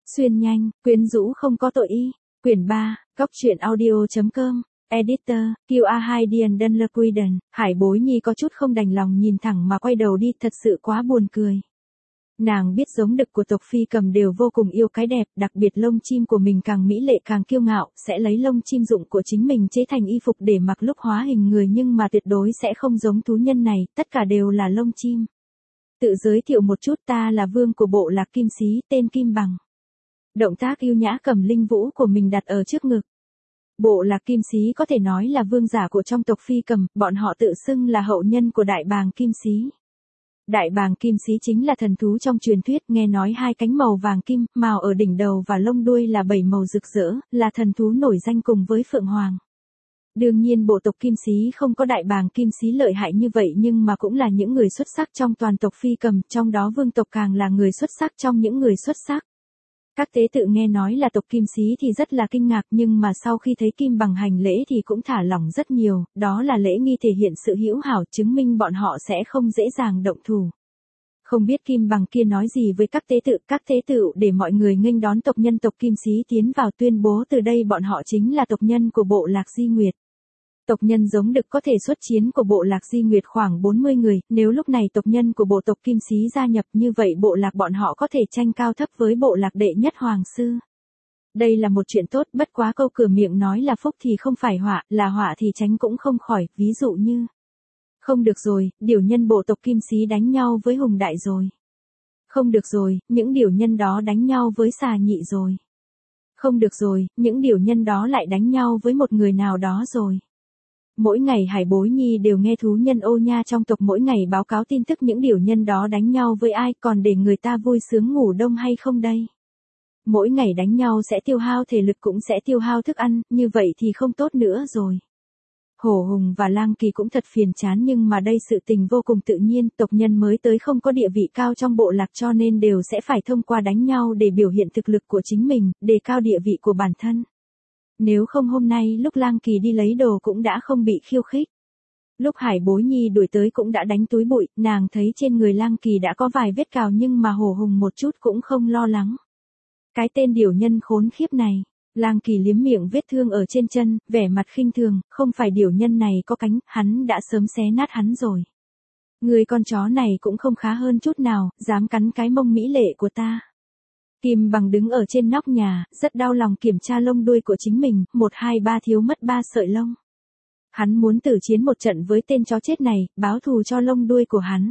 Xuyên nhanh, quyến rũ không có tội y. Quyển 3, Cóc truyện audio.com. Editor, QA2 Điền Đơn Lơ Quy Đần. Hải Bối Nhi có chút không đành lòng nhìn thẳng mà quay đầu đi, thật sự quá buồn cười. Nàng biết giống đực của tộc phi cầm đều vô cùng yêu cái đẹp, đặc biệt lông chim của mình càng mỹ lệ càng kiêu ngạo, sẽ lấy lông chim dụng của chính mình chế thành y phục để mặc lúc hóa hình người, nhưng mà tuyệt đối sẽ không giống thú nhân này, tất cả đều là lông chim. Tự giới thiệu một chút, ta là vương của bộ lạc Kim Xí, tên Kim Bằng. Động tác yêu nhã cầm linh vũ của mình đặt ở trước ngực. Bộ lạc Kim Xí có thể nói là vương giả của trong tộc phi cầm, bọn họ tự xưng là hậu nhân của đại bàng Kim Xí. Đại bàng Kim Xí chính là thần thú trong truyền thuyết, nghe nói hai cánh màu vàng kim, mào ở đỉnh đầu và lông đuôi là 7 màu rực rỡ, là thần thú nổi danh cùng với Phượng Hoàng. Đương nhiên bộ tộc Kim Xí không có đại bàng Kim Xí lợi hại như vậy, nhưng mà cũng là những người xuất sắc trong toàn tộc phi cầm, trong đó vương tộc càng là người xuất sắc trong những người xuất sắc. Các tế tự nghe nói là tộc Kim Xí thì rất là kinh ngạc, nhưng mà sau khi thấy Kim Bằng hành lễ thì cũng thả lỏng rất nhiều, đó là lễ nghi thể hiện sự hữu hảo, chứng minh bọn họ sẽ không dễ dàng động thủ. Không biết Kim Bằng kia nói gì với các tế tự để mọi người nghênh đón tộc nhân tộc Kim Xí tiến vào, tuyên bố từ đây bọn họ chính là tộc nhân của bộ lạc Di Nguyệt. Tộc nhân giống đực có thể xuất chiến của bộ lạc Di Nguyệt khoảng 40 người, nếu lúc này tộc nhân của bộ tộc Kim Xí gia nhập, như vậy bộ lạc bọn họ có thể tranh cao thấp với bộ lạc đệ nhất hoàng sư. Đây là một chuyện tốt, bất quá câu cửa miệng nói là phúc thì không phải họa, là họa thì tránh cũng không khỏi, ví dụ như: không được rồi, điều nhân bộ tộc Kim Xí đánh nhau với hùng đại rồi. Không được rồi, những điều nhân đó đánh nhau với xà nhị rồi. Không được rồi, những điều nhân đó lại đánh nhau với một người nào đó rồi. Mỗi ngày Hải Bối Nhi đều nghe thú nhân ô nha trong tộc mỗi ngày báo cáo tin tức những điều nhân đó đánh nhau với ai, còn để người ta vui sướng ngủ đông hay không đây? Mỗi ngày đánh nhau sẽ tiêu hao thể lực cũng sẽ tiêu hao thức ăn, như vậy thì không tốt nữa rồi. Hổ Hùng và Lang Kỳ cũng thật phiền chán, nhưng mà đây sự tình vô cùng tự nhiên, tộc nhân mới tới không có địa vị cao trong bộ lạc cho nên đều sẽ phải thông qua đánh nhau để biểu hiện thực lực của chính mình, đề cao địa vị của bản thân. Nếu không hôm nay lúc Lang Kỳ đi lấy đồ cũng đã không bị khiêu khích. Lúc Hải Bối Nhi đuổi tới cũng đã đánh túi bụi, nàng thấy trên người Lang Kỳ đã có vài vết cào nhưng mà Hổ Hùng một chút cũng không lo lắng. Cái tên điều nhân khốn khiếp này. Lang Kỳ liếm miệng vết thương ở trên chân, vẻ mặt khinh thường, không phải điều nhân này có cánh, hắn đã sớm xé nát hắn rồi. Người con chó này cũng không khá hơn chút nào, dám cắn cái mông mỹ lệ của ta. Kim Bằng đứng ở trên nóc nhà, rất đau lòng kiểm tra lông đuôi của chính mình, 1, 2, 3 thiếu mất 3 sợi lông. Hắn muốn tử chiến một trận với tên chó chết này, báo thù cho lông đuôi của hắn.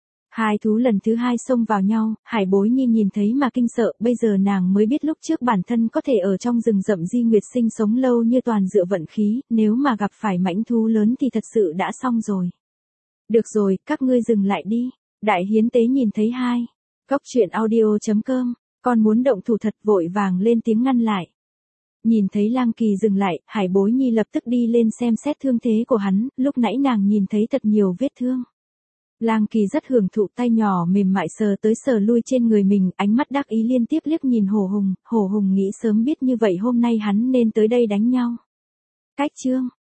Hai thú lần thứ hai xông vào nhau, Hải Bối Nhi nhìn thấy mà kinh sợ, bây giờ nàng mới biết lúc trước bản thân có thể ở trong rừng rậm Di Nguyệt sinh sống lâu như toàn dựa vận khí, nếu mà gặp phải mãnh thú lớn thì thật sự đã xong rồi. Được rồi, các ngươi dừng lại đi. Đại hiến tế nhìn thấy hai. Cóc truyện audio.com, con muốn động thủ thật, vội vàng lên tiếng ngăn lại. Nhìn thấy Lang Kỳ dừng lại, Hải Bối Nhi lập tức đi lên xem xét thương thế của hắn, lúc nãy nàng nhìn thấy thật nhiều vết thương. Lang Kỳ rất hưởng thụ, tay nhỏ mềm mại sờ tới sờ lui trên người mình, ánh mắt đắc ý liên tiếp liếc nhìn Hổ Hùng nghĩ sớm biết như vậy hôm nay hắn nên tới đây đánh nhau. Cách chương